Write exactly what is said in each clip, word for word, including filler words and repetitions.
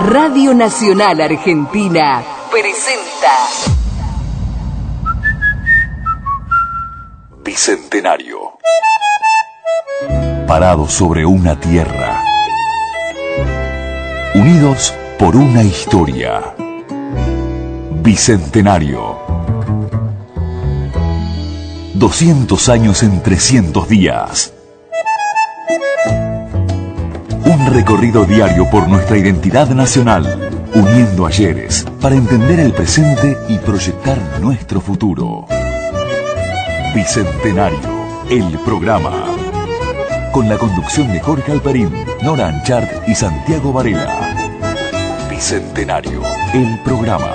Radio Nacional Argentina presenta Bicentenario. Parados sobre una tierra, unidos por una historia. Bicentenario. doscientos años en trescientos días. Un recorrido diario por nuestra identidad nacional, uniendo ayeres para entender el presente y proyectar nuestro futuro. Bicentenario, el programa. Con la conducción de Jorge Alperín, Nora Anchart y Santiago Varela. Bicentenario, el programa.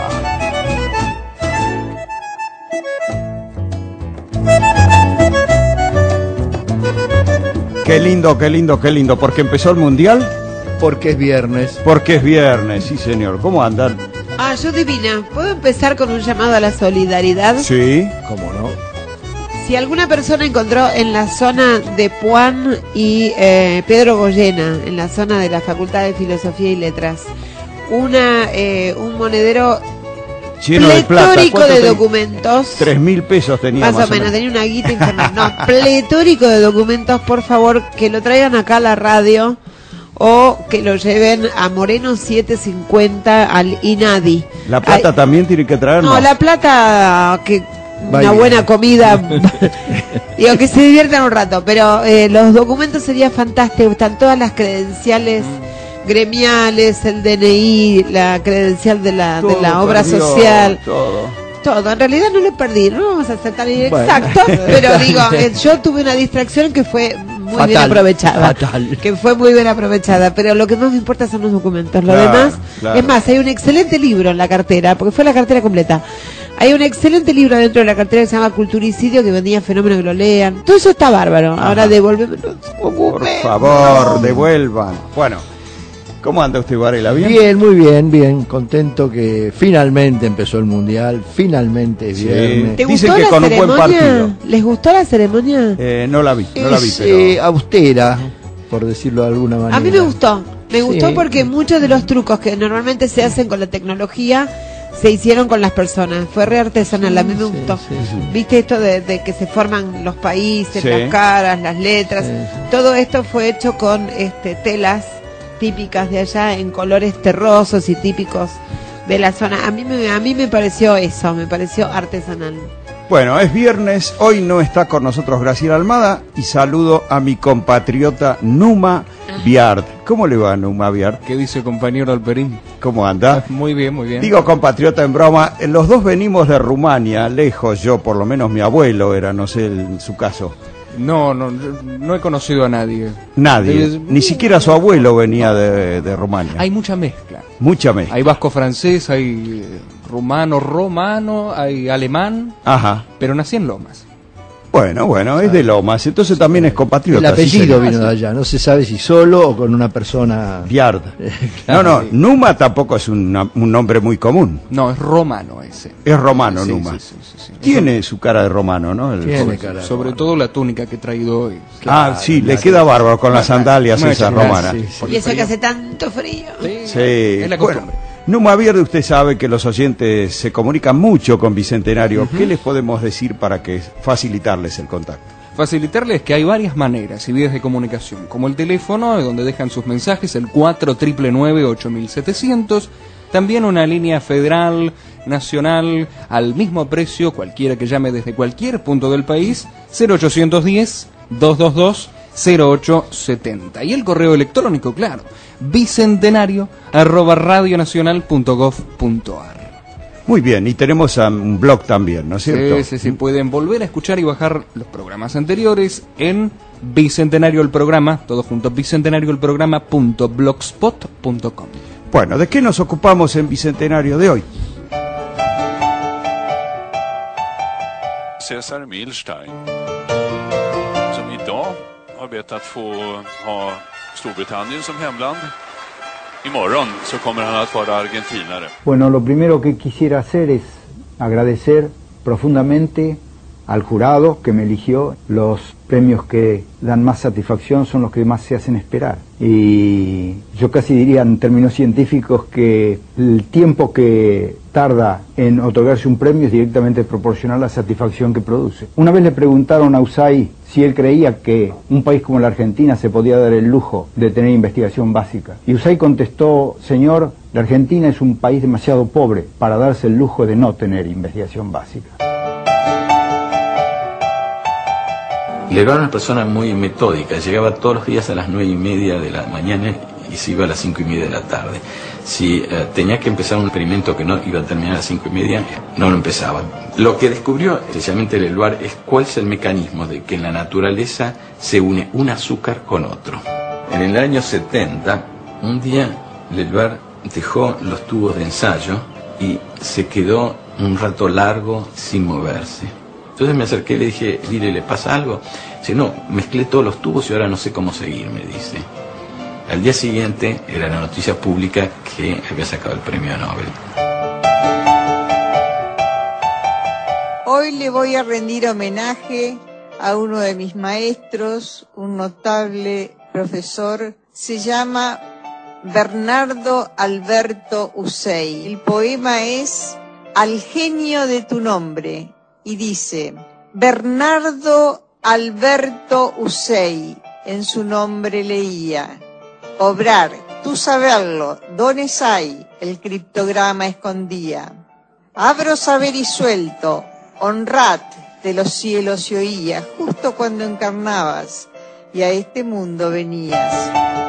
Qué lindo, qué lindo, qué lindo. ¿Porque empezó el Mundial? Porque es viernes. Porque es viernes, sí señor. ¿Cómo andan? Ah, yo divina. ¿Puedo empezar con un llamado a la solidaridad? Sí. ¿Cómo no? Si alguna persona encontró en la zona de Puan y eh, Pedro Goyena, en la zona de la Facultad de Filosofía y Letras, una eh, un monedero Lleno de plata. pletórico de te... documentos. Tres mil pesos tenía Más, más o menos, tenía una guita infernal. No, pletórico de documentos, por favor, que lo traigan acá a la radio o que lo lleven a Moreno setecientos cincuenta al INADI. La plata Ay, también tiene que traer No, más. la plata, que Vaya. una buena comida, digo, que se diviertan un rato, pero eh, los documentos sería fantástico, están todas las credenciales gremiales, el D N I, la credencial de la todo de la obra perdió, social, todo. todo. En realidad no lo perdí, no vamos a ser tan inexactos, bueno. Pero digo, eh, yo tuve una distracción que fue muy Fatal. bien aprovechada, Fatal. que fue muy bien aprovechada, pero lo que más me importa son los documentos, lo claro, demás, claro. Es más, hay un excelente libro en la cartera, porque fue la cartera completa. Hay un excelente libro dentro de la cartera que se llama Culturicidio, que vendía Fenómeno, que lo lean. Todo eso está bárbaro. Ajá. Ahora devuélveme. Por favor, devuelvan. Bueno, ¿cómo anda usted, Varela? ¿Bien? Bien, muy bien, bien. Contento que finalmente empezó el Mundial, finalmente es sí. viernes. ¿Te Dicen gustó que la con ceremonia? un buen partido. ¿Les gustó la ceremonia? Eh, no la vi, no es, la vi, pero... eh, austera, por decirlo de alguna manera. A mí me gustó. Me gustó sí. porque muchos de los trucos que normalmente se hacen con la tecnología se hicieron con las personas. Fue re artesanal, a mí me gustó. Sí, sí, sí. ¿Viste esto de, de que se forman los países, sí. las caras, las letras? Sí, sí. Todo esto fue hecho con este telas típicas de allá, en colores terrosos y típicos de la zona. A mí me, a mí me pareció eso, me pareció artesanal. Bueno, es viernes, hoy no está con nosotros Graciela Almada y saludo a mi compatriota Numa Biard. ¿Cómo le va, Numa Biard? ¿Qué dice, compañero Alperín? ¿Cómo anda? Muy bien, muy bien. Digo compatriota en broma, los dos venimos de Rumania, lejos, yo por lo menos mi abuelo era, no sé en su caso. No, no, no he conocido a nadie. Nadie, de, ni siquiera su abuelo venía de, de Rumania. Hay mucha mezcla. Mucha mezcla. Hay vasco-francés, hay rumano-romano, hay alemán. Ajá. Pero nací en Lomas. Bueno, bueno, es de Lomas, entonces también es compatriota. El apellido sí, vino de allá, no se sabe si solo o con una persona... Biard. Claro. No, no, Numa tampoco es una, un nombre muy común. No, es romano ese. Es romano, sí, Numa. Sí, sí, sí, sí. Tiene su cara de romano, ¿no? El Tiene joven. cara de Sobre romano. todo la túnica que he traído hoy. Claro, ah, sí, le queda bárbaro con las sandalias esas romanas. Sí, sí. Y eso que hace tanto frío. Sí, sí. Es la costumbre. Bueno, Numa Biard, usted sabe que los oyentes se comunican mucho con Bicentenario. Uh-huh. ¿Qué les podemos decir para que facilitarles el contacto? Facilitarles que hay varias maneras y vías de comunicación, como el teléfono, donde dejan sus mensajes, el cuatro nueve nueve ocho siete cero cero, también una línea federal, nacional, al mismo precio, cualquiera que llame desde cualquier punto del país, cero ochocientos diez, doscientos veintidós, cero ocho setenta. Y el correo electrónico, claro, bicentenario arroba radionacional punto gov punto ar. Muy bien, y tenemos um, un blog también, ¿no es cierto? Sí, sí, sí, pueden volver a escuchar y bajar los programas anteriores en Bicentenario el Programa, todo junto, bicentenario el programa punto blogspot punto com. Bueno, ¿de qué nos ocupamos en Bicentenario de hoy? Cesar Milstein, som idag har bett att få ha Storbritannien som hemland. Imorgon så kommer han att vara argentinare. Bueno, lo primero que quisiera hacer es agradecer profundamente al jurado que me eligió. Los premios que dan más satisfacción son los que más se hacen esperar. Y yo casi diría en términos científicos que el tiempo que tarda en otorgarse un premio es directamente proporcional a la satisfacción que produce. Una vez le preguntaron a Usay si él creía que un país como la Argentina se podía dar el lujo de tener investigación básica. Y Usay contestó: señor, la Argentina es un país demasiado pobre para darse el lujo de no tener investigación básica. Leloir era una persona muy metódica, llegaba todos los días a las nueve y media de la mañana y se iba a las cinco y media de la tarde. Si eh, tenía que empezar un experimento que no iba a terminar a las cinco y media, no lo empezaba. Lo que descubrió especialmente Leloir es cuál es el mecanismo de que en la naturaleza se une un azúcar con otro. En el año setenta, un día Leloir dejó los tubos de ensayo y se quedó un rato largo sin moverse. Entonces me acerqué y le dije: dile, ¿le pasa algo? Dice: no, mezclé todos los tubos y ahora no sé cómo seguir, me dice. Al día siguiente era la noticia pública que había sacado el premio Nobel. Hoy le voy a rendir homenaje a uno de mis maestros, un notable profesor, se llama Bernardo Alberto Usay. El poema es Al genio de tu nombre y dice: Bernardo Alberto Usay, en su nombre leía, obrar, tú saberlo, dones hay, el criptograma escondía. Abro saber y suelto, honrad, de los cielos se oía, justo cuando encarnabas y a este mundo venías.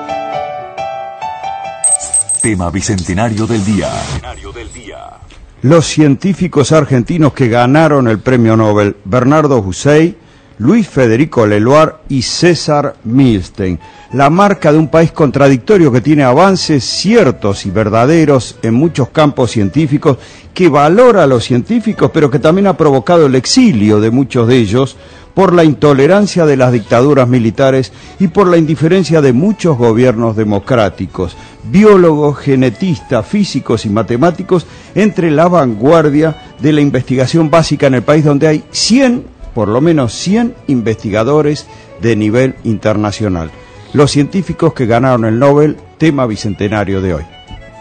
Tema bicentenario del día. Los científicos argentinos que ganaron el premio Nobel: Bernardo Usay, Luis Federico Leloir y César Milstein. La marca de un país contradictorio que tiene avances ciertos y verdaderos en muchos campos científicos, que valora a los científicos, pero que también ha provocado el exilio de muchos de ellos por la intolerancia de las dictaduras militares y por la indiferencia de muchos gobiernos democráticos. Biólogos, genetistas, físicos y matemáticos entre la vanguardia de la investigación básica en el país, donde hay cien, por lo menos cien investigadores de nivel internacional. Los científicos que ganaron el Nobel, tema bicentenario de hoy.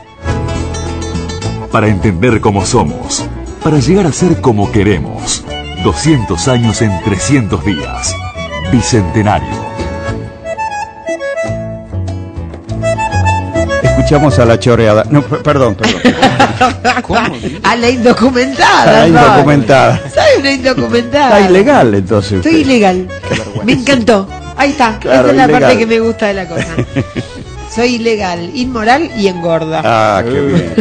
Para entender cómo somos, para llegar a ser como queremos. doscientos años en trescientos días. Bicentenario. Escuchamos a la choreada. No, perdón, perdón. ¿Cómo? A la indocumentada. A la indocumentada. Soy una indocumentada. Está ilegal, entonces. Estoy usted. ilegal. Me encantó. Ahí está. Claro, esa es la ilegal. parte que me gusta de la cosa. Soy ilegal, inmoral y engorda. Ah, qué bien.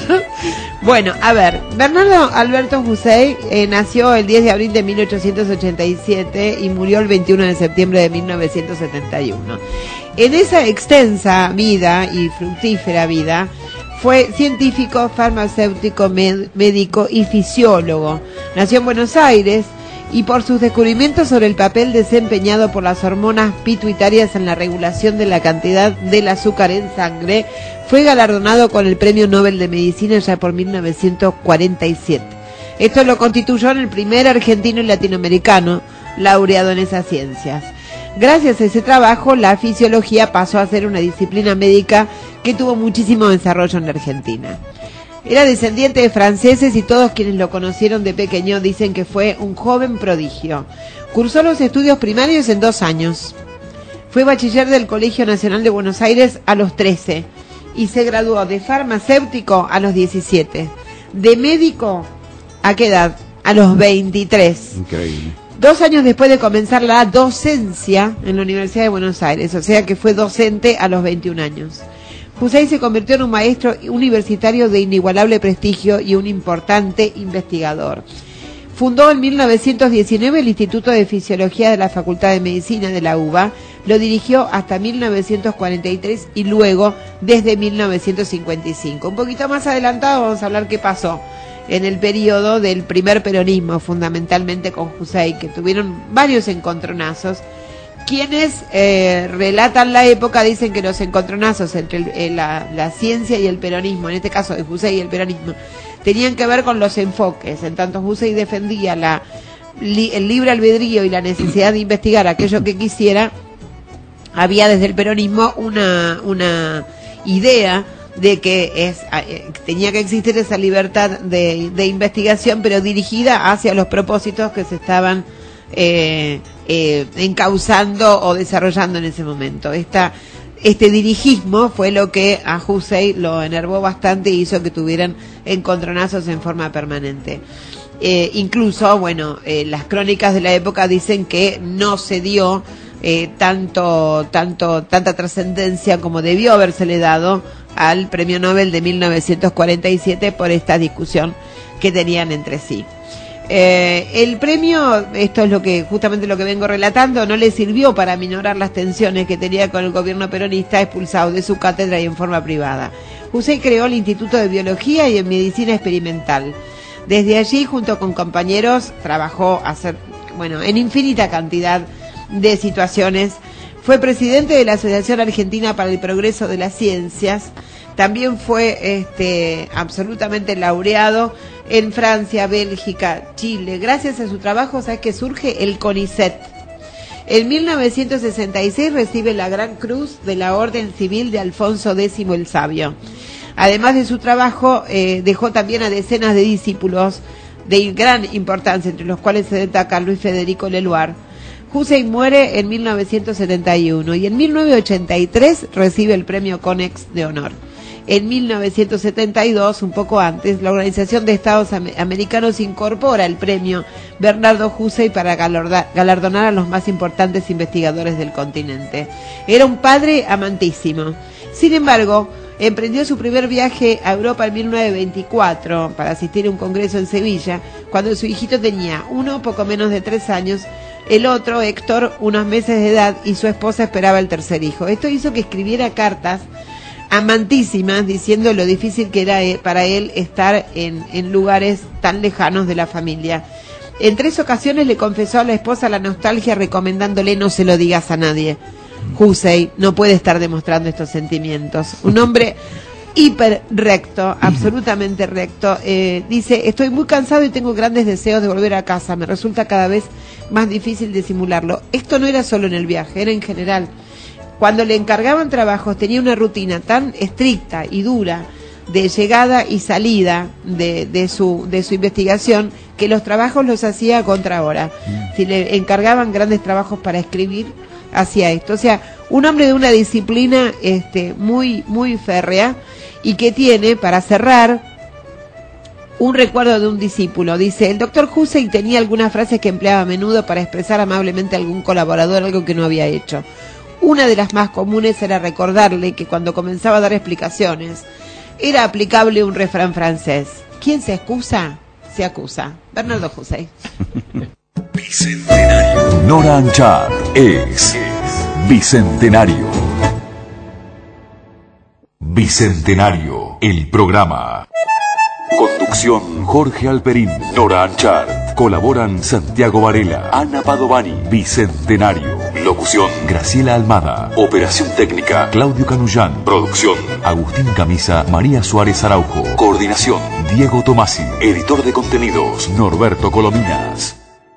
Bueno, a ver, Bernardo Alberto Usay eh, nació el diez de abril de mil ochocientos ochenta y siete y murió el veintiuno de septiembre de mil novecientos setenta y uno. En esa extensa vida y fructífera vida, fue científico, farmacéutico, med- médico y fisiólogo. Nació en Buenos Aires y por sus descubrimientos sobre el papel desempeñado por las hormonas pituitarias en la regulación de la cantidad del azúcar en sangre, fue galardonado con el Premio Nobel de Medicina ya por mil novecientos cuarenta y siete. Esto lo constituyó en el primer argentino y latinoamericano laureado en esas ciencias. Gracias a ese trabajo, la fisiología pasó a ser una disciplina médica que tuvo muchísimo desarrollo en la Argentina. Era descendiente de franceses y todos quienes lo conocieron de pequeño dicen que fue un joven prodigio. Cursó los estudios primarios en dos años. Fue bachiller del Colegio Nacional de Buenos Aires a los trece y se graduó de farmacéutico a los diecisiete. De médico, ¿a qué edad? A los veintitrés. Increíble. Dos años después de comenzar la docencia en la Universidad de Buenos Aires, o sea que fue docente a los veintiún años. Usay se convirtió en un maestro universitario de inigualable prestigio y un importante investigador. Fundó en mil novecientos diecinueve el Instituto de Fisiología de la Facultad de Medicina de la U B A, lo dirigió hasta mil novecientos cuarenta y tres y luego desde mil novecientos cincuenta y cinco. Un poquito más adelantado vamos a hablar qué pasó en el periodo del primer peronismo, fundamentalmente con Usay, que tuvieron varios encontronazos. Quienes eh, relatan la época dicen que los encontronazos entre el, eh, la, la ciencia y el peronismo, en este caso de Usay y el peronismo, tenían que ver con los enfoques. En tanto Usay defendía la, li, el libre albedrío y la necesidad de investigar aquello que quisiera, había desde el peronismo una, una idea de que es eh, tenía que existir esa libertad de, de investigación, pero dirigida hacia los propósitos que se estaban eh, eh, encauzando o desarrollando en ese momento. Esta, este dirigismo fue lo que a Hussey lo enervó bastante y hizo que tuvieran encontronazos en forma permanente. Eh, incluso, bueno, eh, las crónicas de la época dicen que no se dio eh, tanto, tanto, tanta trascendencia como debió habérsele dado al Premio Nobel de mil novecientos cuarenta y siete por esta discusión que tenían entre sí. Eh, el premio, esto es lo que justamente lo que vengo relatando, no le sirvió para minorar las tensiones que tenía con el gobierno peronista, expulsado de su cátedra y en forma privada. Hussey creó el Instituto de Biología y en Medicina Experimental. Desde allí, junto con compañeros, trabajó hacer, bueno, en infinita cantidad de situaciones. Fue presidente de la Asociación Argentina para el Progreso de las Ciencias. También fue este, absolutamente laureado en Francia, Bélgica, Chile. Gracias a su trabajo, ¿sabes que surge el CONICET? En mil novecientos sesenta y seis recibe la Gran Cruz de la Orden Civil de Alfonso X el Sabio. Además de su trabajo, eh, dejó también a decenas de discípulos de gran importancia, entre los cuales se destaca Luis Federico Leloir. Hussey muere en mil novecientos setenta y uno y en mil novecientos ochenta y tres recibe el premio Konex de honor. En mil novecientos setenta y dos, un poco antes, la Organización de Estados Americanos incorpora el premio Bernardo Hussey para galardonar a los más importantes investigadores del continente. Era un padre amantísimo. Sin embargo, emprendió su primer viaje a Europa en mil novecientos veinticuatro para asistir a un congreso en Sevilla, cuando su hijito tenía uno, poco menos de tres años, el otro, Héctor, unos meses de edad, y su esposa esperaba el tercer hijo. Esto hizo que escribiera cartas amantísimas diciendo lo difícil que era para él estar en, en lugares tan lejanos de la familia. En tres ocasiones le confesó a la esposa la nostalgia, recomendándole no se lo digas a nadie. Hussey no puede estar demostrando estos sentimientos. Un hombre hiper recto, absolutamente recto. Eh, dice, estoy muy cansado y tengo grandes deseos de volver a casa. Me resulta cada vez más difícil disimularlo. Esto no era solo en el viaje, era en general. Cuando le encargaban trabajos tenía una rutina tan estricta y dura de llegada y salida de, de, su, de su investigación, que los trabajos los hacía a contrahora. Si le encargaban grandes trabajos para escribir, hacía esto. O sea, un hombre de una disciplina este, muy, muy férrea, y que tiene, para cerrar, un recuerdo de un discípulo. Dice, el doctor Hussey tenía algunas frases que empleaba a menudo para expresar amablemente a algún colaborador algo que no había hecho. Una de las más comunes era recordarle que cuando comenzaba a dar explicaciones era aplicable un refrán francés: ¿quién se excusa? Se acusa. Bernardo Hussey. Bicentenario. Nora Anchart es Bicentenario. Bicentenario, el programa. Conducción Jorge Alperín, Nora Anchart. Colaboran Santiago Varela, Ana Padovani. Bicentenario. Locución Graciela Almada. Operación técnica Claudio Canullán. Producción Agustín Camisa, María Suárez Araujo. Coordinación Diego Tomasi. Editor de contenidos Norberto Colominas.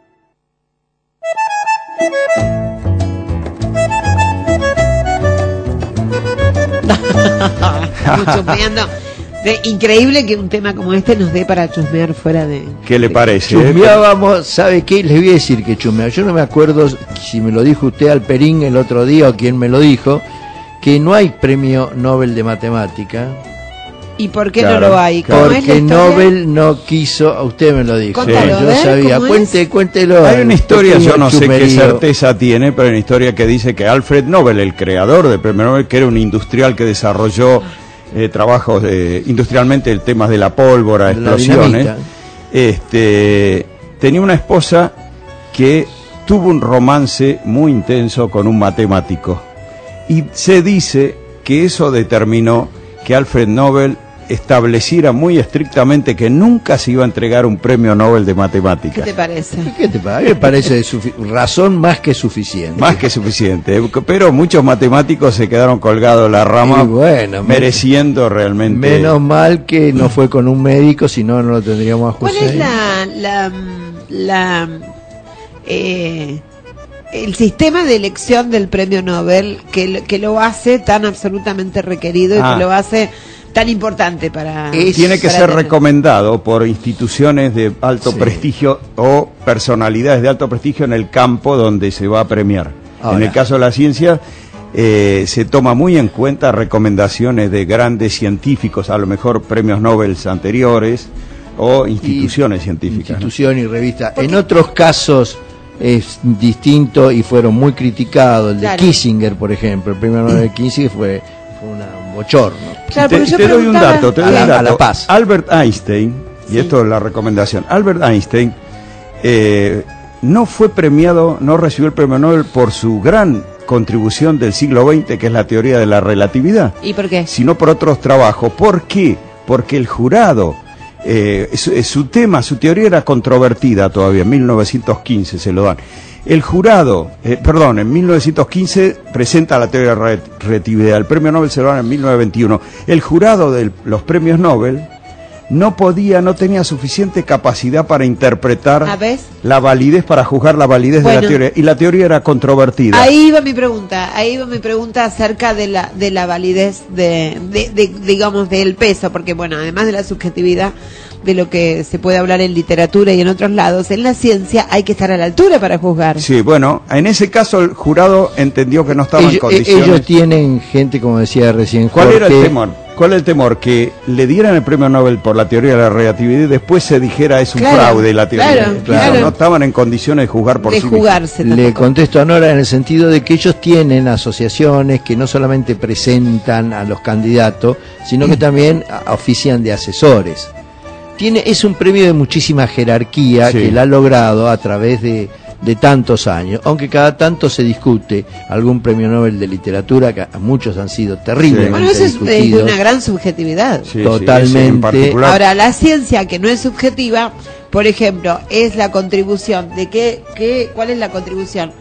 Estamos chusmeando. De, increíble que un tema como este nos dé para chusmear fuera de... ¿Qué le parece? Chusmeábamos, ¿sabe qué? Les voy a decir que chusmeábamos. Yo no me acuerdo si me lo dijo usted Alperín el otro día o quién me lo dijo, que no hay premio Nobel de Matemática. ¿Y por qué claro, no lo hay? Porque Nobel no quiso, usted me lo dijo. Contalo, yo ver, sabía, Cuente, cuéntelo. Hay una historia, yo no sé chumerío. qué certeza tiene, pero hay una historia que dice que Alfred Nobel, el creador del premio Nobel, que era un industrial que desarrolló eh, trabajos de, industrialmente el tema de la pólvora, de explosiones, este, tenía una esposa que tuvo un romance muy intenso con un matemático, y se dice que eso determinó que Alfred Nobel estableciera muy estrictamente que nunca se iba a entregar un premio Nobel de matemáticas. ¿Qué te parece? ¿Qué te parece? A mí me parece razón más que suficiente. Más que suficiente, pero muchos matemáticos se quedaron colgados de la rama, bueno, mereciendo realmente... Menos mal que no fue con un médico, si no, no lo tendríamos a ¿Cuál Hussey. es la... la, la eh, el sistema de elección del premio Nobel que, que lo hace tan absolutamente requerido y Ah. que lo hace tan importante para... Tiene que para ser tener. recomendado por instituciones de alto Sí. prestigio o personalidades de alto prestigio en el campo donde se va a premiar. Ahora. En el caso de la ciencia, eh, se toma muy en cuenta recomendaciones de grandes científicos, a lo mejor premios Nobel anteriores o instituciones Y- científicas. ¿no? Institución y revista. En otros casos es distinto y fueron muy criticados. El de Claro. Kissinger, por ejemplo, el premio Nobel de Kissinger fue, fue una- un bochorno. Claro, te porque yo te doy un preguntaba- dato, te doy A un la- a dato. la paz. Albert Einstein, y Sí. esto es la recomendación, Albert Einstein eh, no fue premiado, no recibió el premio Nobel por su gran contribución del siglo veinte, que es la teoría de la relatividad, ¿Y por qué? sino por otros trabajos. ¿Por qué? Porque el jurado, eh, su, su tema, su teoría era controvertida todavía, en mil novecientos quince se lo dan. El jurado, eh, perdón, en mil novecientos quince presenta la teoría de la relatividad, el premio Nobel se lo dan en mil novecientos veintiuno. El jurado de los premios Nobel no podía, no tenía suficiente capacidad para interpretar ¿Ah, ves? la validez, para juzgar la validez de Bueno. la teoría, y la teoría era controvertida. Ahí va mi pregunta, ahí va mi pregunta acerca de la de la validez de, de, de, digamos, del peso, porque bueno, además de la subjetividad de lo que se puede hablar en literatura y en otros lados, en la ciencia hay que estar a la altura para juzgar. Sí, bueno, en ese caso el jurado entendió que no estaba en Ellos, condiciones. ellos tienen gente, como decía recién ¿Cuál Jorge, era el temor? ¿Cuál es el temor? Que le dieran el premio Nobel por la teoría de la relatividad y después se dijera es un Claro, fraude la teoría. claro, claro. No estaban en condiciones de juzgar por de sí mismos. jugarse Le tampoco. contesto a Nora en el sentido de que ellos tienen asociaciones que no solamente presentan a los candidatos, sino que también a- ofician de asesores. Tiene, es un premio de muchísima jerarquía Sí. que él ha logrado a través de, de tantos años, aunque cada tanto se discute algún premio Nobel de literatura, que a muchos han sido terriblemente Bueno, eso es, es de discutidos. una gran subjetividad. Sí, sí, Totalmente. ese en particular. Ahora, la ciencia que no es subjetiva, por ejemplo, es la contribución de qué, qué, ¿cuál es la contribución?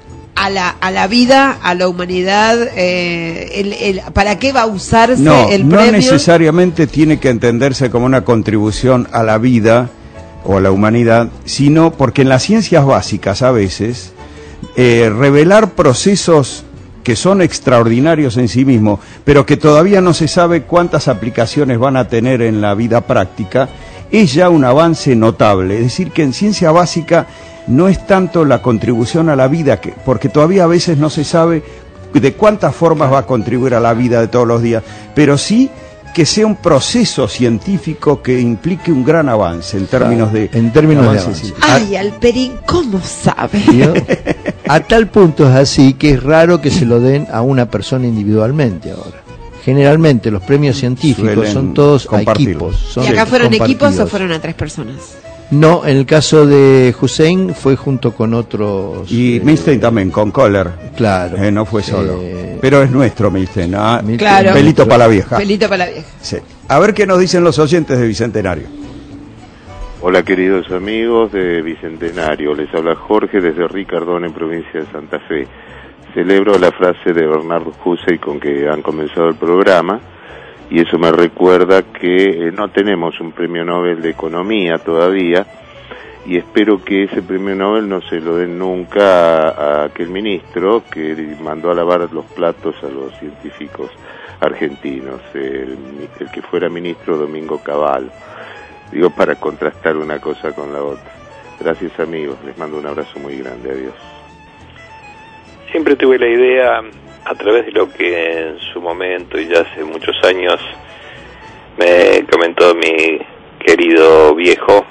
A la, a la vida, a la humanidad, eh, el, el, ¿para qué va a usarse No, el no premio? necesariamente tiene que entenderse como una contribución a la vida o a la humanidad, sino porque en las ciencias básicas a veces eh, revelar procesos que son extraordinarios en sí mismos, pero que todavía no se sabe cuántas aplicaciones van a tener en la vida práctica, es ya un avance notable. Es decir, que en ciencia básica no es tanto la contribución a la vida, que, porque todavía a veces no se sabe de cuántas formas va a contribuir a la vida de todos los días, pero sí que sea un proceso científico que implique un gran avance en términos de En términos de avance avance. científico. Ay, Alperín, ¿cómo sabe? ¿Vio? A tal punto es así que es raro que se lo den a una persona individualmente ahora. Generalmente los premios científicos Suelen son todos a compartirlos. equipos. Son ¿Y acá fueron equipos o compartidos. fueron a tres personas? No, en el caso de Hussein fue junto con otros. Y eh, Milstein también, con Kohler. Claro. Eh, no fue solo. Eh, Pero es nuestro Milstein. ¿ah? Milstein- Claro. Pelito para la vieja. Pelito para la vieja. Sí. A ver qué nos dicen los oyentes de Bicentenario. Hola queridos amigos de Bicentenario, les habla Jorge desde Ricardón en provincia de Santa Fe. Celebro la frase de Bernardo Hussey con que han comenzado el programa y eso me recuerda que eh, no tenemos un premio Nobel de Economía todavía y espero que ese premio Nobel no se lo den nunca a, a aquel ministro que mandó a lavar los platos a los científicos argentinos, el, el que fuera ministro Domingo Cavallo. Digo, para contrastar una cosa con la otra. Gracias amigos, les mando un abrazo muy grande, adiós. Siempre tuve la idea, a través de lo que en su momento y ya hace muchos años me comentó mi querido viejo,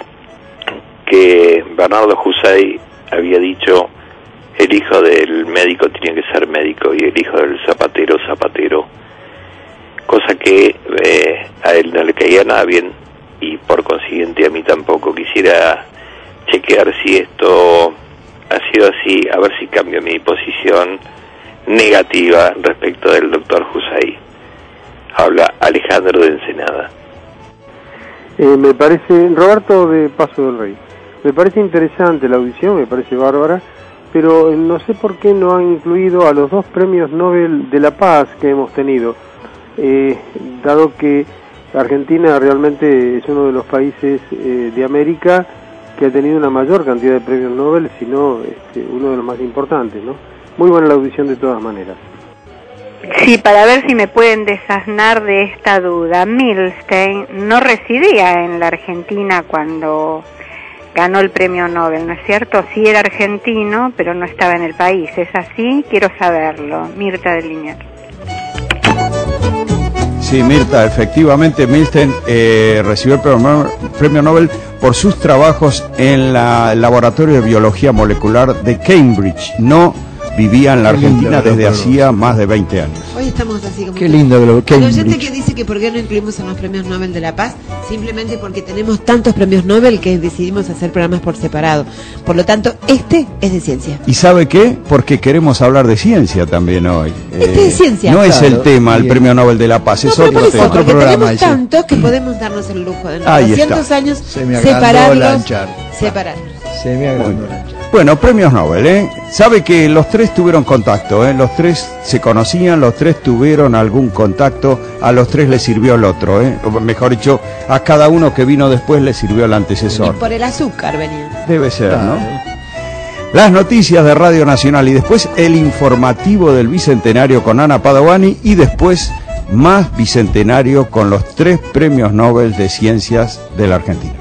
que Bernardo Hussey había dicho: el hijo del médico tiene que ser médico y el hijo del zapatero, zapatero, cosa que eh, a él no le caía nada bien y por consiguiente a mí tampoco. Quisiera chequear si esto ha sido así, a ver si cambio mi posición negativa respecto del doctor Hussey. Habla Alejandro de Ensenada. Eh, me parece, Roberto de Paso del Rey, me parece interesante la audición, me parece bárbara, pero no sé por qué no han incluido a los dos premios Nobel de la Paz que hemos tenido, eh, dado que Argentina realmente es uno de los países eh, de América que ha tenido una mayor cantidad de premios Nobel, sino este, uno de los más importantes, ¿no? Muy buena la audición de todas maneras. Sí, para ver si me pueden desasnar de esta duda. Milstein no residía en la Argentina cuando ganó el premio Nobel, ¿no es cierto? Sí era argentino, pero no estaba en el país. ¿Es así? Quiero saberlo. Mirta de Liniers. Sí, Mirta, efectivamente Milstein eh, recibió el premio, premio Nobel por sus trabajos en la, el Laboratorio de Biología Molecular de Cambridge. No vivía en la Argentina desde hacía más de veinte años. Hoy estamos así como... Qué lindo que lo Pero gente que dice que por qué no incluimos en los premios Nobel de la Paz, simplemente porque tenemos tantos premios Nobel que decidimos hacer programas por separado. Por lo tanto, este es de ciencia. ¿Y sabe qué? Porque queremos hablar de ciencia también hoy. Este eh, es ciencia. No claro. es el tema, el premio Nobel de la Paz, no, es otro tema. Otro programa. Tenemos tantos que podemos darnos el lujo de doscientos años separarlos. Separarlos. Se me agrandó la charla. Bueno, premios Nobel, ¿eh? Sabe que los tres tuvieron contacto, ¿eh? Los tres se conocían, los tres tuvieron algún contacto, a los tres les sirvió el otro, ¿eh? O mejor dicho, a cada uno que vino después le sirvió el antecesor. Y por el azúcar venía. Debe ser, ¿no? Las noticias de Radio Nacional y después el informativo del Bicentenario con Ana Padovani y después más Bicentenario con los tres premios Nobel de Ciencias de la Argentina.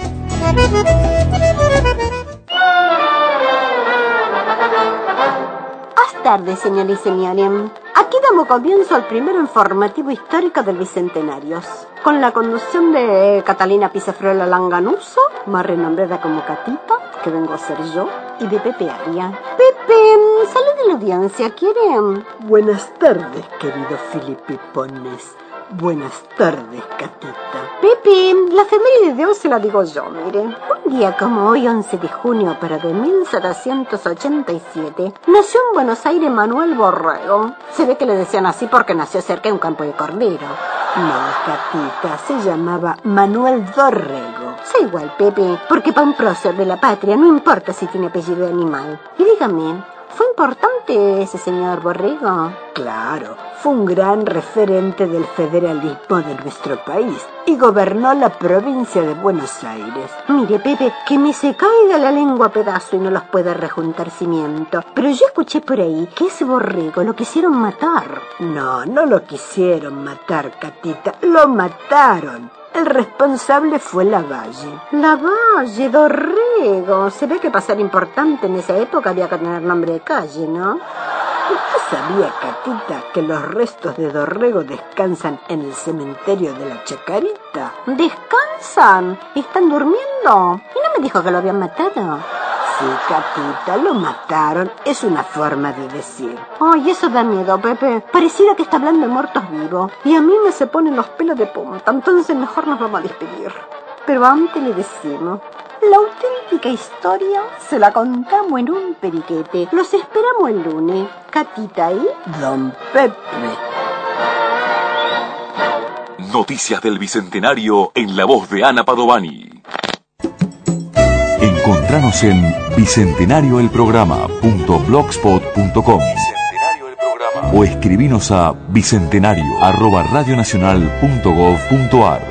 Buenas tardes, señores y señores. Aquí damos comienzo al primer informativo histórico del Bicentenario, con la conducción de Catalina Pisafrola Langanuso, más renombrada como Catita, que vengo a ser yo, y de Pepe Aria. Pepe, sale de la audiencia, ¿quieren? Buenas tardes, querido Filipe Pones. Buenas tardes, Catita. Pepe, la efeméride de hoy se la digo yo, mire. Un día como hoy, once de junio, pero de mil setecientos ochenta y siete, nació en Buenos Aires Manuel Borrego. Se ve que le decían así porque nació cerca de un campo de cordero. No, Catita, se llamaba Manuel Dorrego. Sí, igual, Pepe, porque para un prócer de la patria no importa si tiene apellido de animal. Y dígame, ¿fue importante ese señor Borrego? Claro, fue un gran referente del federalismo de nuestro país y gobernó la provincia de Buenos Aires. Mire, Pepe, que me se caiga la lengua a pedazo y no los puede rejuntar cimiento. Pero yo escuché por ahí que ese Borrego lo quisieron matar. No, no lo quisieron matar, Catita, lo mataron. El responsable fue Lavalle. Lavalle, Dorrego. Se ve que para ser importante en esa época había que tener nombre de calle, ¿no? ¿Usted sabía, Catita, que los restos de Dorrego descansan en el cementerio de la Chacarita? ¿Descansan? ¿Están durmiendo? ¿Y no me dijo que lo habían matado? Sí, Catita, lo mataron. Es una forma de decir. Ay, eso da miedo, Pepe. Pareciera que está hablando de muertos vivos. Y a mí me se ponen los pelos de punta. Entonces mejor nos vamos a despedir. Pero antes le decimos, la auténtica historia se la contamos en un periquete. Los esperamos el lunes. Catita y Don Pepe. Noticias del Bicentenario en la voz de Ana Padovani. Encontranos en bicentenario el programa punto blogspot punto com o escribinos a bicentenario arroba radionacional punto gov punto ar.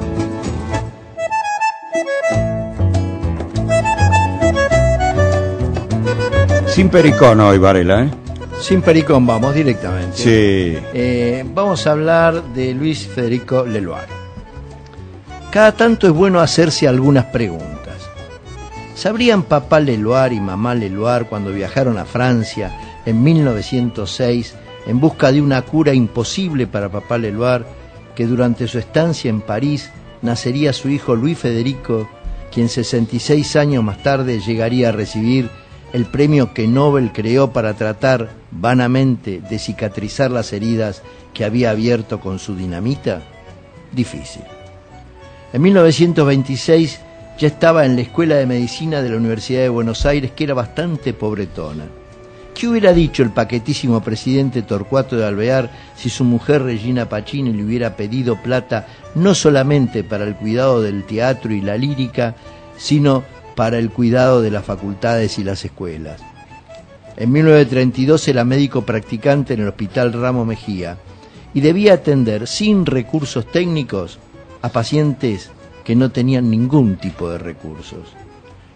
Sin pericón hoy, Varela, ¿eh? Sin pericón, vamos directamente. Sí. Eh, vamos a hablar de Luis Federico Leloir. Cada tanto es bueno hacerse algunas preguntas. ¿Sabrían papá Leloir y mamá Leloir cuando viajaron a Francia en mil novecientos seis en busca de una cura imposible para papá Leloir, que durante su estancia en París nacería su hijo Luis Federico, quien sesenta y seis años más tarde llegaría a recibir el premio que Nobel creó para tratar vanamente de cicatrizar las heridas que había abierto con su dinamita? Difícil. En mil novecientos veintiséis ya estaba en la Escuela de Medicina de la Universidad de Buenos Aires, que era bastante pobretona. ¿Qué hubiera dicho el paquetísimo presidente Torcuato de Alvear si su mujer Regina Pacini le hubiera pedido plata no solamente para el cuidado del teatro y la lírica, sino para el cuidado de las facultades y las escuelas? En mil novecientos treinta y dos era médico practicante en el Hospital Ramos Mejía y debía atender sin recursos técnicos a pacientes que no tenían ningún tipo de recursos.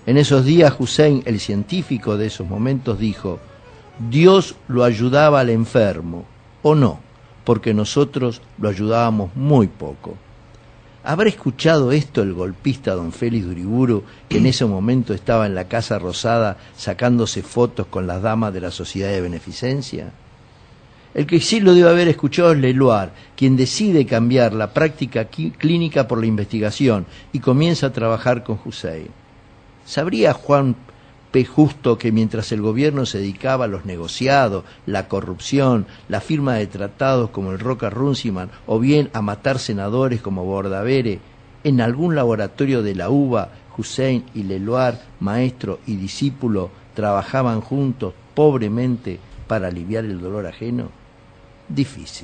En esos días Hussein, el científico de esos momentos, dijo: Dios lo ayudaba al enfermo, o no, porque nosotros lo ayudábamos muy poco. ¿Habrá escuchado esto el golpista don Félix de Uriburu, que en ese momento estaba en la Casa Rosada sacándose fotos con las damas de la Sociedad de Beneficencia? El que sí lo debe haber escuchado es Leloir, quien decide cambiar la práctica clínica por la investigación y comienza a trabajar con Hussein. ¿Sabría Juan P. Justo que mientras el gobierno se dedicaba a los negociados, la corrupción, la firma de tratados como el Roca-Runciman o bien a matar senadores como Bordavere, en algún laboratorio de la U B A, Hussein y Leloir, maestro y discípulo, trabajaban juntos pobremente para aliviar el dolor ajeno? Difícil.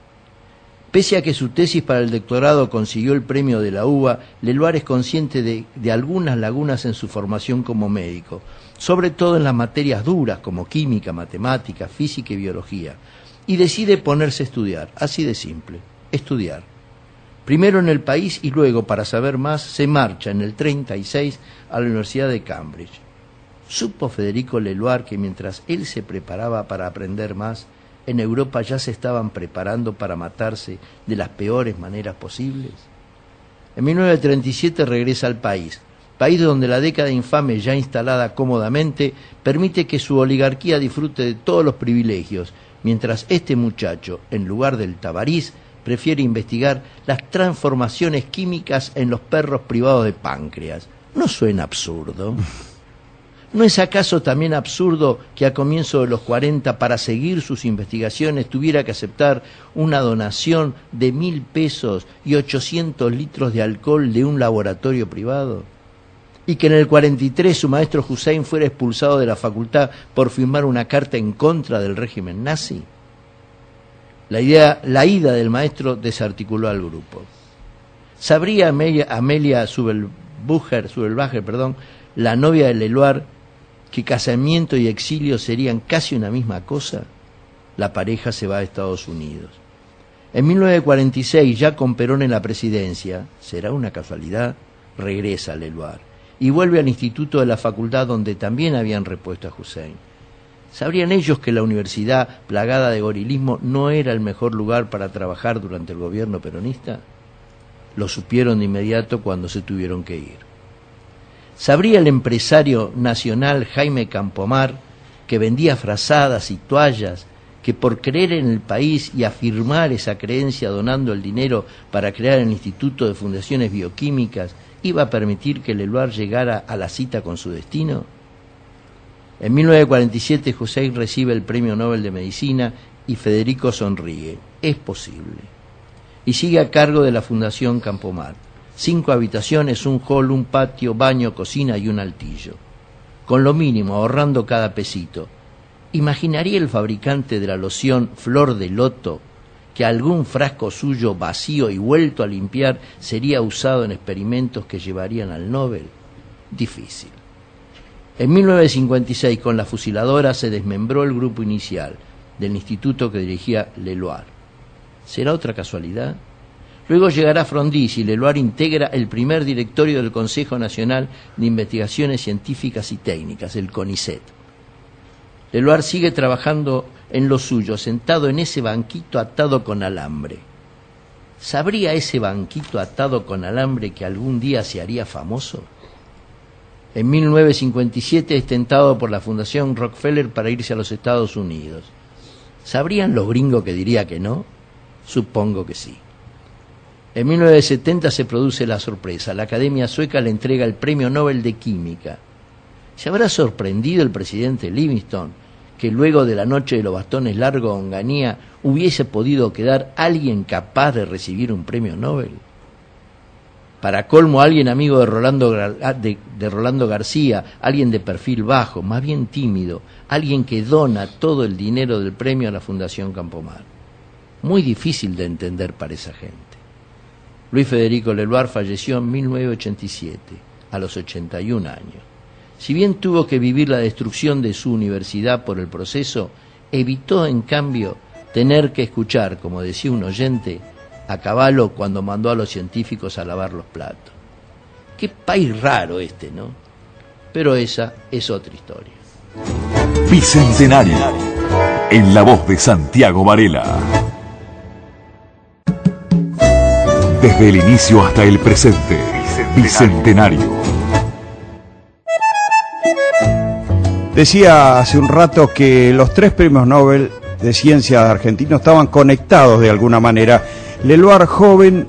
Pese a que su tesis para el doctorado consiguió el premio de la U B A, Leloir es consciente de, de algunas lagunas en su formación como médico, sobre todo en las materias duras como química, matemática, física y biología, y decide ponerse a estudiar, así de simple, estudiar. Primero en el país y luego, para saber más, se marcha en el treinta y seis a la Universidad de Cambridge. Supo Federico Leloir que mientras él se preparaba para aprender más, en Europa ya se estaban preparando para matarse de las peores maneras posibles. En mil novecientos treinta y siete regresa al país, país donde la década infame ya instalada cómodamente permite que su oligarquía disfrute de todos los privilegios, mientras este muchacho, en lugar del Tabarís, prefiere investigar las transformaciones químicas en los perros privados de páncreas. ¿No suena absurdo? ¿No es acaso también absurdo que a comienzo de los cuarenta, para seguir sus investigaciones, tuviera que aceptar una donación de mil pesos y ochocientos litros de alcohol de un laboratorio privado? ¿Y que en el cuarenta y tres su maestro Hussein fuera expulsado de la facultad por firmar una carta en contra del régimen nazi? La idea, la ida del maestro desarticuló al grupo. ¿Sabría Amelia, Amelia Subelbacher, Subelbacher, perdón, la novia de Leloir, que casamiento y exilio serían casi una misma cosa? La pareja se va a Estados Unidos. En mil novecientos cuarenta y seis, ya con Perón en la presidencia, ¿será una casualidad?, regresa Leloir y vuelve al instituto de la facultad donde también habían repuesto a Hussein. ¿Sabrían ellos que la universidad, plagada de gorilismo, no era el mejor lugar para trabajar durante el gobierno peronista? Lo supieron de inmediato cuando se tuvieron que ir. ¿Sabría el empresario nacional Jaime Campomar, que vendía frazadas y toallas, que por creer en el país y afirmar esa creencia donando el dinero para crear el Instituto de Fundaciones Bioquímicas, iba a permitir que Leloir llegara a la cita con su destino? En mil novecientos cuarenta y siete Hussein recibe el Premio Nobel de Medicina y Federico sonríe. Es posible. Y sigue a cargo de la Fundación Campomar. Cinco habitaciones, un hall, un patio, baño, cocina y un altillo. Con lo mínimo, ahorrando cada pesito. ¿Imaginaría el fabricante de la loción Flor de Loto que algún frasco suyo vacío y vuelto a limpiar sería usado en experimentos que llevarían al Nobel? Difícil. En mil novecientos cincuenta y seis, con la fusiladora, se desmembró el grupo inicial del instituto que dirigía Leloir. ¿Será otra casualidad? Luego llegará Frondizi y Leloir integra el primer directorio del Consejo Nacional de Investigaciones Científicas y Técnicas, el CONICET. Leloir sigue trabajando en lo suyo, sentado en ese banquito atado con alambre. ¿Sabría ese banquito atado con alambre que algún día se haría famoso? En mil novecientos cincuenta y siete es tentado por la Fundación Rockefeller para irse a los Estados Unidos. ¿Sabrían los gringos que diría que no? Supongo que sí. En mil novecientos setenta se produce la sorpresa. La Academia Sueca le entrega el Premio Nobel de Química. ¿Se habrá sorprendido el presidente Livingstone que luego de la noche de los bastones largos de Onganía hubiese podido quedar alguien capaz de recibir un premio Nobel? Para colmo, alguien amigo de Rolando, de, de Rolando García, alguien de perfil bajo, más bien tímido, alguien que dona todo el dinero del premio a la Fundación Campomar. Muy difícil de entender para esa gente. Luis Federico Leloir falleció en mil novecientos ochenta y siete, a los ochenta y un años. Si bien tuvo que vivir la destrucción de su universidad por el proceso, evitó, en cambio, tener que escuchar, como decía un oyente, a Cavallo cuando mandó a los científicos a lavar los platos. Qué país raro este, ¿no? pero esa es otra historia. Bicentenario, en la voz de Santiago Varela. Desde el inicio hasta el presente, Bicentenario. Decía hace un rato que los tres premios Nobel de Ciencias argentinos estaban conectados de alguna manera. Leloir, joven,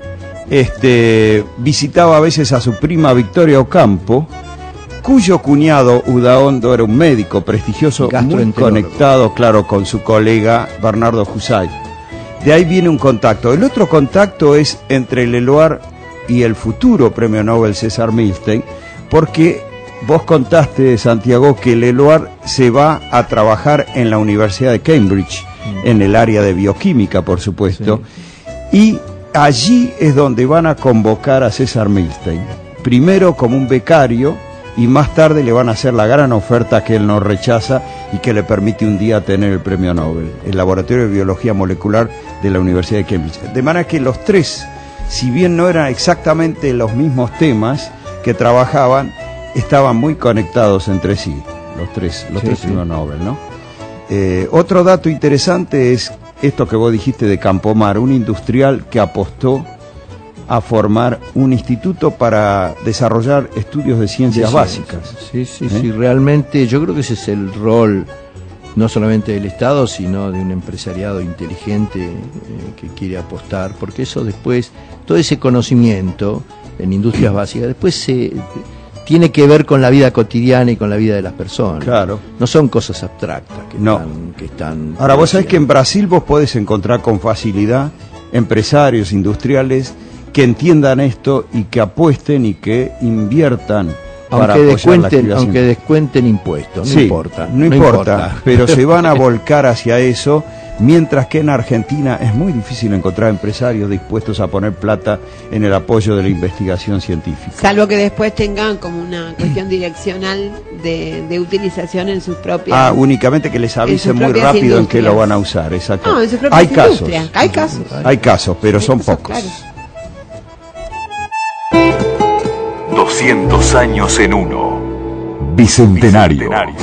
este, visitaba a veces a su prima Victoria Ocampo, cuyo cuñado Udaondo era un médico prestigioso, muy conectado, claro, con su colega Bernardo Husay. De ahí viene un contacto. El otro contacto es entre Leloir y el futuro premio Nobel César Milstein, porque vos contaste, Santiago, que Leloir se va a trabajar en la Universidad de Cambridge, mm. en el área de bioquímica, por supuesto, sí. Y allí es donde van a convocar a César Milstein, primero como un becario, y más tarde le van a hacer la gran oferta que él no rechaza y que le permite un día tener el premio Nobel, el Laboratorio de Biología Molecular de la Universidad de Cambridge. De manera que los tres, si bien no eran exactamente los mismos temas que trabajaban, estaban muy conectados entre sí, los tres, los sí, tres sí. premios Nobel, ¿no? Eh, otro dato interesante es esto que vos dijiste de Campomar, un industrial que apostó a formar un instituto para desarrollar estudios de ciencias de básicas. Sí, sí, ¿Eh? sí, realmente yo creo que ese es el rol no solamente del Estado, sino de un empresariado inteligente eh, que quiere apostar, porque eso después, todo ese conocimiento en industrias básicas, después se tiene que ver con la vida cotidiana y con la vida de las personas. Claro. No son cosas abstractas que, no. están, que están... Ahora, vos sabés que en Brasil vos podés encontrar con facilidad empresarios industriales que entiendan esto y que apuesten y que inviertan para aunque apoyar la descuenten, aunque descuenten impuestos, no sí, importa. No, no importa, importa, pero se van a volcar hacia eso, mientras que en Argentina es muy difícil encontrar empresarios dispuestos a poner plata en el apoyo de la investigación científica. Salvo que después tengan como una cuestión direccional de, de utilización en sus propias... Ah, únicamente que les avisen muy rápido en qué lo van a usar, exacto. No, en sus propias hay casos, industrias. Hay casos. Hay casos, pero hay son casos, pocos. Claro. doscientos años en uno. Bicentenario. Bicentenario.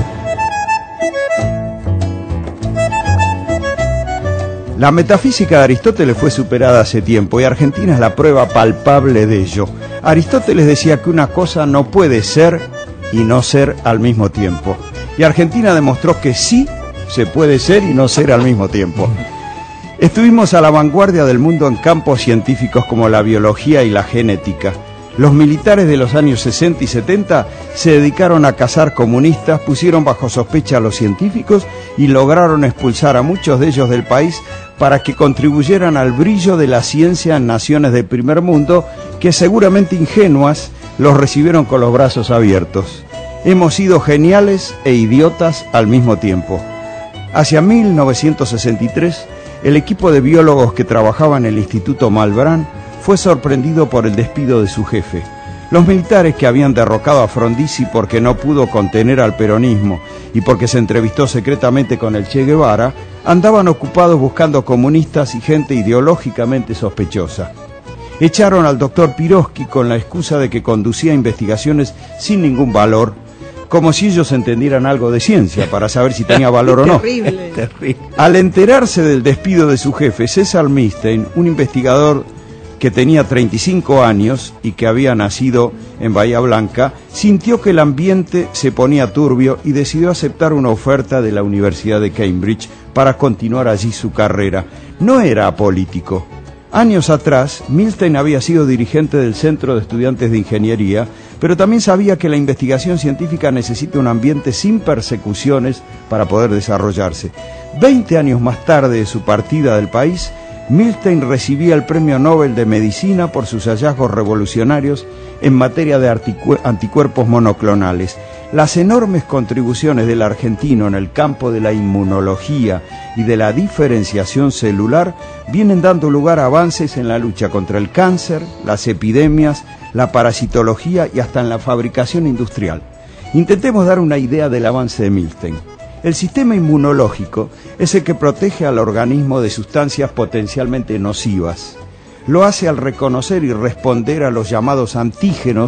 La metafísica de Aristóteles fue superada hace tiempo y Argentina es la prueba palpable de ello. Aristóteles decía que una cosa no puede ser y no ser al mismo tiempo. Y Argentina demostró que sí se puede ser y no ser al mismo tiempo. Estuvimos a la vanguardia del mundo en campos científicos como la biología y la genética. Los militares de los años sesenta y setenta se dedicaron a cazar comunistas, pusieron bajo sospecha a los científicos y lograron expulsar a muchos de ellos del país para que contribuyeran al brillo de la ciencia en naciones del primer mundo que seguramente ingenuas los recibieron con los brazos abiertos. Hemos sido geniales e idiotas al mismo tiempo. Hacia mil novecientos sesenta y tres, el equipo de biólogos que trabajaba en el Instituto Malbrán fue sorprendido por el despido de su jefe. Los militares que habían derrocado a Frondizi porque no pudo contener al peronismo y porque se entrevistó secretamente con el Che Guevara, andaban ocupados buscando comunistas y gente ideológicamente sospechosa. Echaron al doctor Piroski con la excusa de que conducía investigaciones sin ningún valor, como si ellos entendieran algo de ciencia para saber si tenía valor o no. Terrible. Terrible. Al enterarse del despido de su jefe, César Milstein, un investigador que tenía treinta y cinco años y que había nacido en Bahía Blanca, sintió que el ambiente se ponía turbio y decidió aceptar una oferta de la Universidad de Cambridge para continuar allí su carrera. No era apolítico. Años atrás, Milstein había sido dirigente del Centro de Estudiantes de Ingeniería, pero también sabía que la investigación científica necesita un ambiente sin persecuciones para poder desarrollarse. Veinte años más tarde de su partida del país, Milstein recibía el Premio Nobel de Medicina por sus hallazgos revolucionarios en materia de anticuerpos monoclonales. Las enormes contribuciones del argentino en el campo de la inmunología y de la diferenciación celular vienen dando lugar a avances en la lucha contra el cáncer, las epidemias, la parasitología y hasta en la fabricación industrial. Intentemos dar una idea del avance de Milstein. El sistema inmunológico es el que protege al organismo de sustancias potencialmente nocivas. Lo hace al reconocer y responder a los llamados antígenos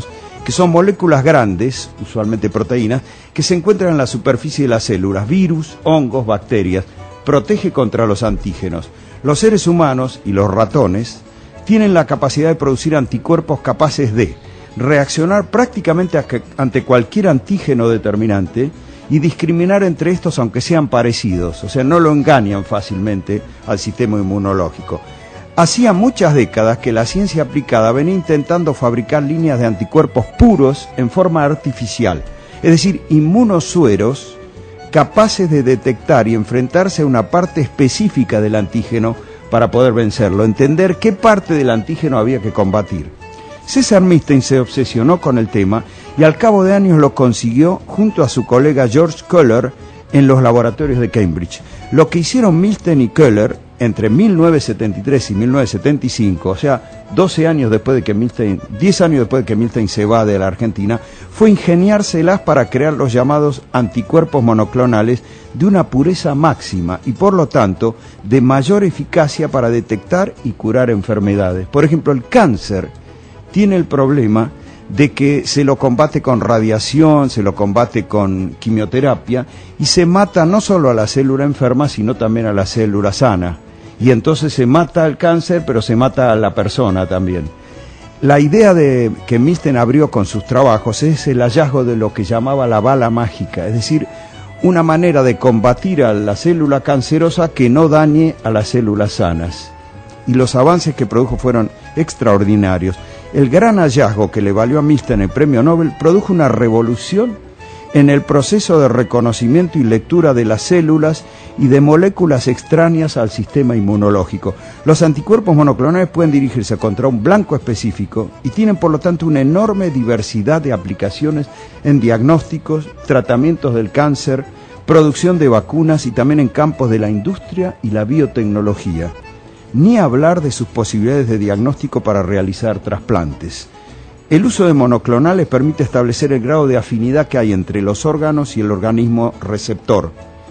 que son moléculas grandes, usualmente proteínas, que se encuentran en la superficie de las células, virus, hongos, bacterias. Protege contra los antígenos. Los seres humanos y los ratones tienen la capacidad de producir anticuerpos capaces de reaccionar prácticamente ante cualquier antígeno determinante y discriminar entre estos aunque sean parecidos, o sea, no lo engañan fácilmente al sistema inmunológico. Hacía muchas décadas que la ciencia aplicada venía intentando fabricar líneas de anticuerpos puros en forma artificial, es decir, inmunosueros capaces de detectar y enfrentarse a una parte específica del antígeno para poder vencerlo, entender qué parte del antígeno había que combatir. César Milstein se obsesionó con el tema y al cabo de años lo consiguió junto a su colega George Köhler en los laboratorios de Cambridge. Lo que hicieron Milstein y Köhler entre mil novecientos setenta y tres y mil novecientos setenta y cinco, o sea, doce años después de que Milstein, diez años después de que Milstein se va de la Argentina, fue ingeniárselas para crear los llamados anticuerpos monoclonales de una pureza máxima y por lo tanto de mayor eficacia para detectar y curar enfermedades. Por ejemplo, el cáncer tiene el problema de que se lo combate con radiación, se lo combate con quimioterapia y se mata no solo a la célula enferma, sino también a la célula sana. Y entonces se mata al cáncer, pero se mata a la persona también. La idea de que Milstein abrió con sus trabajos es el hallazgo de lo que llamaba la bala mágica, es decir, una manera de combatir a la célula cancerosa que no dañe a las células sanas. Y los avances que produjo fueron extraordinarios. El gran hallazgo que le valió a Milstein el premio Nobel produjo una revolución en el proceso de reconocimiento y lectura de las células y de moléculas extrañas al sistema inmunológico. Los anticuerpos monoclonales pueden dirigirse contra un blanco específico y tienen por lo tanto una enorme diversidad de aplicaciones en diagnósticos, tratamientos del cáncer, producción de vacunas y también en campos de la industria y la biotecnología. Ni hablar de sus posibilidades de diagnóstico para realizar trasplantes. El uso de monoclonales permite establecer el grado de afinidad que hay entre los órganos y el organismo receptor,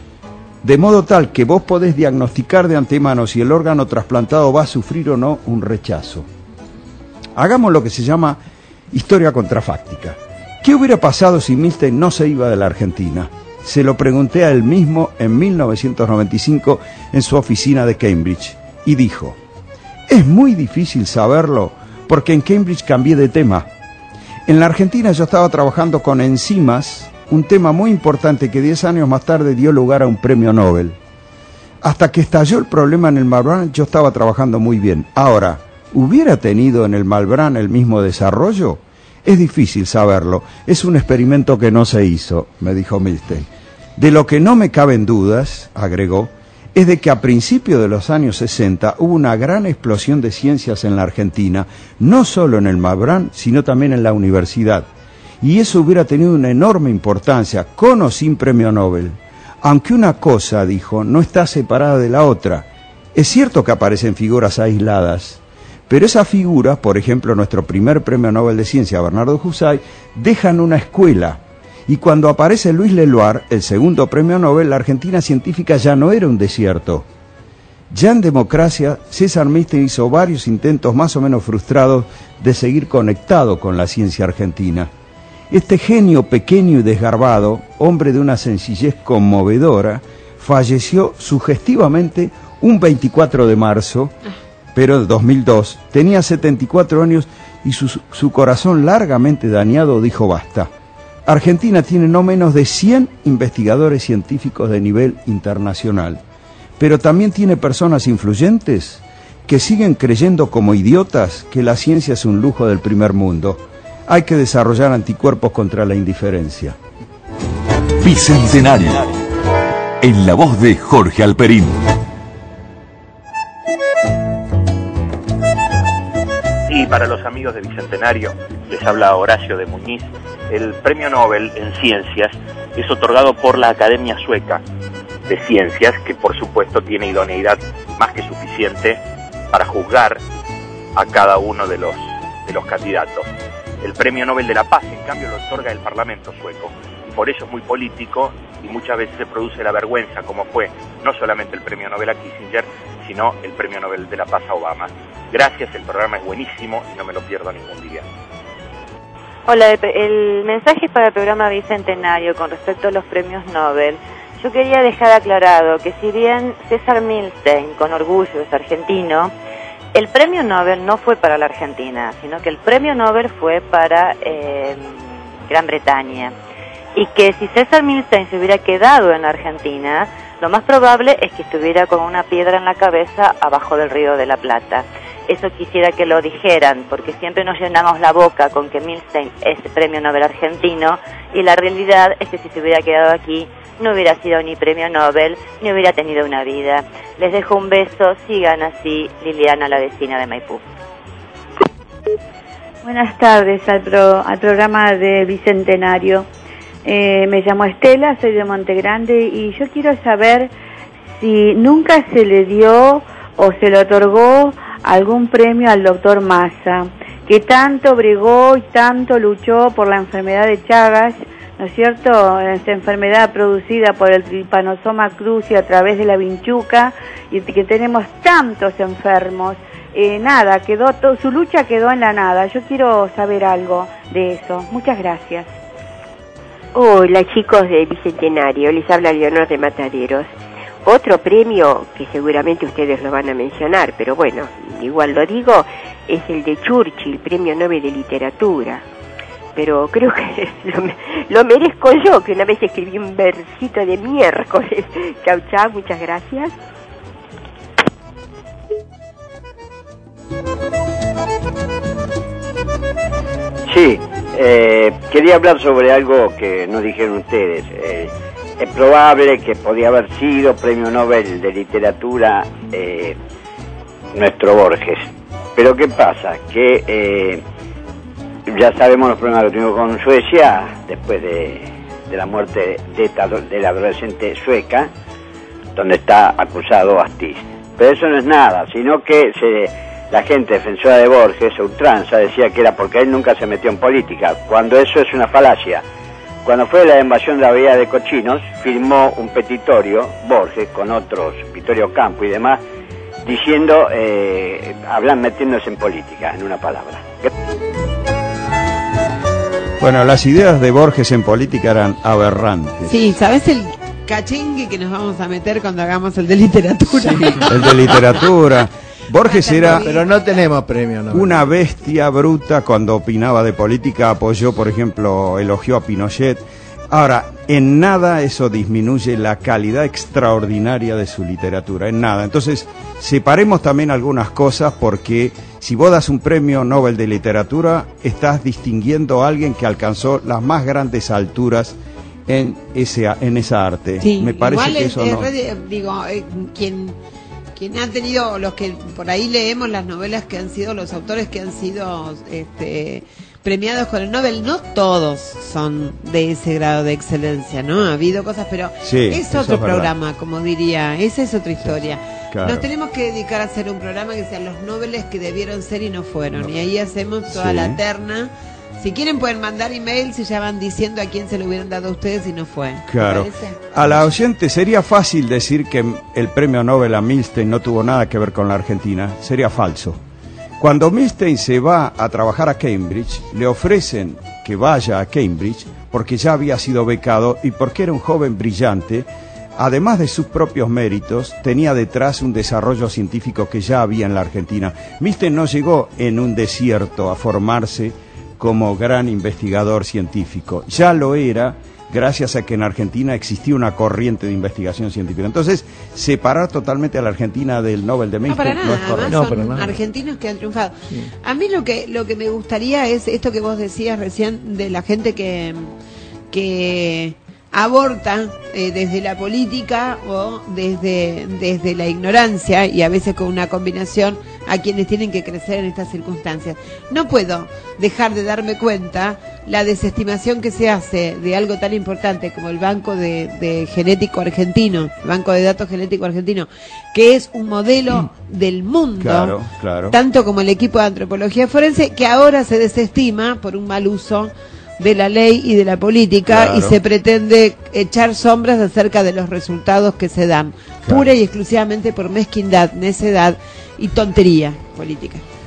de modo tal que vos podés diagnosticar de antemano si el órgano trasplantado va a sufrir o no un rechazo. Hagamos lo que se llama historia contrafáctica. ¿Qué hubiera pasado si Milstein no se iba de la Argentina? Se lo pregunté a él mismo en mil novecientos noventa y cinco en su oficina de Cambridge. Y dijo, es muy difícil saberlo porque en Cambridge cambié de tema. En la Argentina yo estaba trabajando con enzimas, un tema muy importante que diez años más tarde dio lugar a un premio Nobel. Hasta que estalló el problema en el Malbrán yo estaba trabajando muy bien. Ahora, ¿hubiera tenido en el Malbrán el mismo desarrollo? Es difícil saberlo, es un experimento que no se hizo, me dijo Milstein. De lo que no me caben dudas, agregó, es de que a principios de los años sesenta hubo una gran explosión de ciencias en la Argentina, no solo en el Malbrán, sino también en la universidad. Y eso hubiera tenido una enorme importancia, con o sin premio Nobel. Aunque una cosa, dijo, no está separada de la otra. Es cierto que aparecen figuras aisladas, pero esas figuras, por ejemplo, nuestro primer premio Nobel de Ciencia, Bernardo Husay, dejan una escuela. Y cuando aparece Luis Leloir, el segundo premio Nobel, la Argentina científica ya no era un desierto. Ya en democracia, César Milstein hizo varios intentos más o menos frustrados de seguir conectado con la ciencia argentina. Este genio pequeño y desgarbado, hombre de una sencillez conmovedora, falleció sugestivamente un veinticuatro de marzo, pero de dos mil dos, tenía setenta y cuatro años y su, su corazón largamente dañado dijo basta. Argentina tiene no menos de cien investigadores científicos de nivel internacional, pero también tiene personas influyentes que siguen creyendo como idiotas que la ciencia es un lujo del primer mundo. Hay que desarrollar anticuerpos contra la indiferencia. Bicentenario, en la voz de Jorge Alperín. Y para los amigos de Bicentenario, les habla Horacio de Muñiz. El premio Nobel en Ciencias es otorgado por la Academia Sueca de Ciencias, que por supuesto tiene idoneidad más que suficiente para juzgar a cada uno de los, de los candidatos. El premio Nobel de la Paz, en cambio, lo otorga el Parlamento sueco, y por eso es muy político y muchas veces se produce la vergüenza, como fue no solamente el premio Nobel a Kissinger, sino el premio Nobel de la Paz a Obama. Gracias, el programa es buenísimo y no me lo pierdo ningún día. Hola, el, el mensaje para el programa Bicentenario con respecto a los premios Nobel. Yo quería dejar aclarado que si bien César Milstein, con orgullo, es argentino, el premio Nobel no fue para la Argentina, sino que el premio Nobel fue para eh, Gran Bretaña. Y que si César Milstein se hubiera quedado en Argentina, lo más probable es que estuviera con una piedra en la cabeza abajo del Río de la Plata. Eso quisiera que lo dijeran, porque siempre nos llenamos la boca con que Milstein es premio Nobel argentino, y la realidad es que si se hubiera quedado aquí, no hubiera sido ni premio Nobel, ni hubiera tenido una vida. Les dejo un beso, sigan así, Liliana, la vecina de Maipú. Buenas tardes al, pro, al programa de Bicentenario. Eh, me llamo Estela, soy de Montegrande, y yo quiero saber si nunca se le dio o se le otorgó algún premio al doctor Massa, que tanto bregó y tanto luchó por la enfermedad de Chagas, ¿no es cierto?, esta enfermedad producida por el Trypanosoma cruzi a través de la vinchuca, y que tenemos tantos enfermos. Eh, nada, quedó todo, su lucha quedó en la nada. Yo quiero saber algo de eso. Muchas gracias. Hola chicos de Bicentenario, les habla Leonor de Mataderos. Otro premio que seguramente ustedes lo van a mencionar, pero bueno, igual lo digo, es el de Churchill, Premio Nobel de Literatura. Pero creo que lo, lo merezco yo, que una vez escribí un versito de miércoles. Chau, chau, muchas gracias. Sí, eh, quería hablar sobre algo que no dijeron ustedes. Eh, es probable que podía haber sido Premio Nobel de Literatura eh, nuestro Borges. Pero ¿qué pasa? Que eh, ya sabemos los problemas que tuvimos con Suecia después de, de la muerte de, esta, de la adolescente sueca, donde está acusado Astiz. Pero eso no es nada, sino que se... La gente defensora de Borges, ultranza, decía que era porque él nunca se metió en política, cuando eso es una falacia. Cuando fue la invasión de la Bahía de Cochinos, firmó un petitorio, Borges, con otros, Vittorio Campo y demás, diciendo, eh, hablan metiéndose en política, en una palabra. Bueno, las ideas de Borges en política eran aberrantes. Sí, ¿sabes el cachengue que nos vamos a meter cuando hagamos el de literatura? Sí, el de literatura. Borges era, pero no tenemos premio, ¿no? Una bestia bruta cuando opinaba de política, apoyó, por ejemplo, elogió a Pinochet. Ahora, en nada eso disminuye la calidad extraordinaria de su literatura, en nada. Entonces, separemos también algunas cosas, porque si vos das un premio Nobel de literatura, estás distinguiendo a alguien que alcanzó las más grandes alturas en ese en esa arte. Sí, me parece igual que es, eso es no. re, digo, eh, quien quien ha tenido, los que por ahí leemos las novelas que han sido, los autores que han sido este, premiados con el Nobel, no todos son de ese grado de excelencia, ¿no? Ha habido cosas, pero sí, es otro es programa, verdad. Como diría, esa es otra historia. Claro. Nos tenemos que dedicar a hacer un programa que sean los Nobeles que debieron ser y no fueron, no. Y ahí hacemos toda sí. la terna. Si quieren pueden mandar email si ya van diciendo a quién se lo hubieran dado a ustedes y no fue. Claro. A la oyente sería fácil decir que el premio Nobel a Milstein no tuvo nada que ver con la Argentina. Sería falso. Cuando Milstein se va a trabajar a Cambridge, le ofrecen que vaya a Cambridge porque ya había sido becado y porque era un joven brillante. Además de sus propios méritos, tenía detrás un desarrollo científico que ya había en la Argentina. Milstein no llegó en un desierto a formarse como gran investigador científico. Ya lo era gracias a que en Argentina existía una corriente de investigación científica. Entonces, separar totalmente a la Argentina del Nobel de Milstein no, para nada, no es correcto. No, son nada. Argentinos que han triunfado. Sí. A mí lo que lo que me gustaría es esto que vos decías recién de la gente que que aborta eh, desde la política o desde desde la ignorancia, y a veces con una combinación, a quienes tienen que crecer en estas circunstancias. No puedo dejar de darme cuenta la desestimación que se hace de algo tan importante como el Banco de, de Genético Argentino, el Banco de Datos Genético Argentino, que es un modelo del mundo, claro, claro. tanto como el equipo de antropología forense, que ahora se desestima por un mal uso de la ley y de la política, claro. Y se pretende echar sombras acerca de los resultados que se dan, claro. Pura y exclusivamente por mezquindad, necedad y tontería política.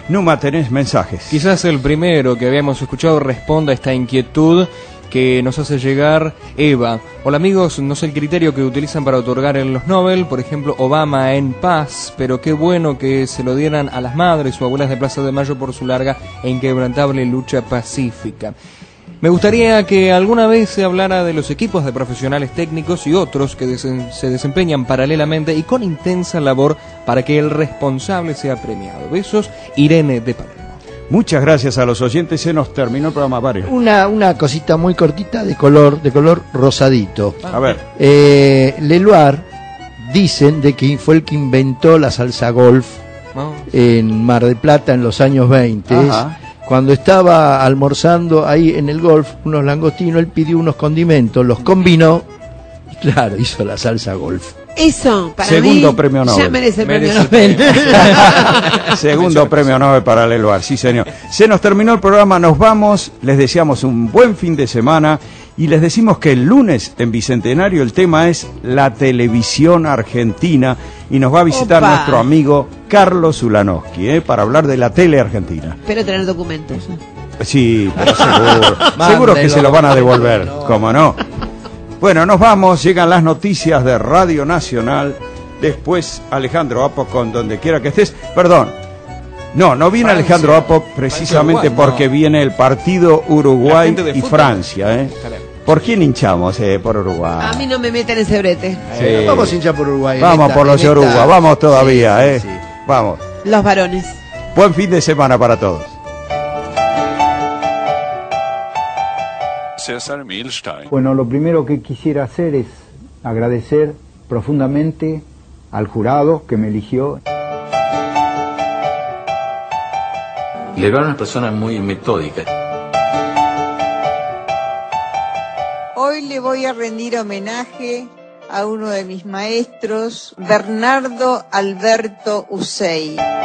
Numa, tenés mensajes. Quizás el primero que habíamos escuchado responda a esta inquietud que nos hace llegar Eva. Hola amigos, no sé el criterio que utilizan para otorgar en los Nobel, por ejemplo, Obama en paz, pero qué bueno que se lo dieran a las madres o abuelas de Plaza de Mayo por su larga e inquebrantable lucha pacífica. Me gustaría que alguna vez se hablara de los equipos de profesionales técnicos y otros que desen- se desempeñan paralelamente y con intensa labor para que el responsable sea premiado. Besos, Irene de Palermo. Muchas gracias a los oyentes, se nos terminó el programa, Mario. Una, una cosita muy cortita de color, de color rosadito. A ver. Eh, Leloir dicen de que fue el que inventó la salsa golf Oh. en Mar del Plata en los años veinte. Ajá. Cuando estaba almorzando ahí en el golf, unos langostinos, él pidió unos condimentos, los combinó y claro, hizo la salsa golf. Eso, para Segundo mí, premio Nobel. ya merece el Merece premio el Nobel. Segundo premio Nobel para Leloir, sí señor. Se nos terminó el programa, nos vamos, les deseamos un buen fin de semana y les decimos que el lunes en Bicentenario el tema es la televisión argentina y nos va a visitar Opa. nuestro amigo Carlos Ulanowski, ¿eh? para hablar de la tele argentina. Espero tener documentos. Sí, pero seguro, seguro que se lo van a devolver, ¿cómo no? Bueno, nos vamos, llegan las noticias de Radio Nacional, después Alejandro Apo con Donde Quiera que Estés, perdón, no, no viene Francia. Alejandro Apo precisamente Uruguay, porque no. viene el partido Uruguay gente de y fútbol. Francia, ¿eh? ¿Por quién hinchamos? Eh, por Uruguay. A mí no me meten ese brete. Sí. Vamos a hinchar por Uruguay. en Vamos esta- por los en esta- Yoruba, vamos todavía, Sí, ¿eh? sí. Vamos. Los varones. Buen fin de semana para todos. César Milstein. Bueno, lo primero que quisiera hacer es agradecer profundamente al jurado que me eligió. Leloir era una persona muy metódica. Hoy le voy a rendir homenaje a uno de mis maestros, Bernardo Alberto Usey.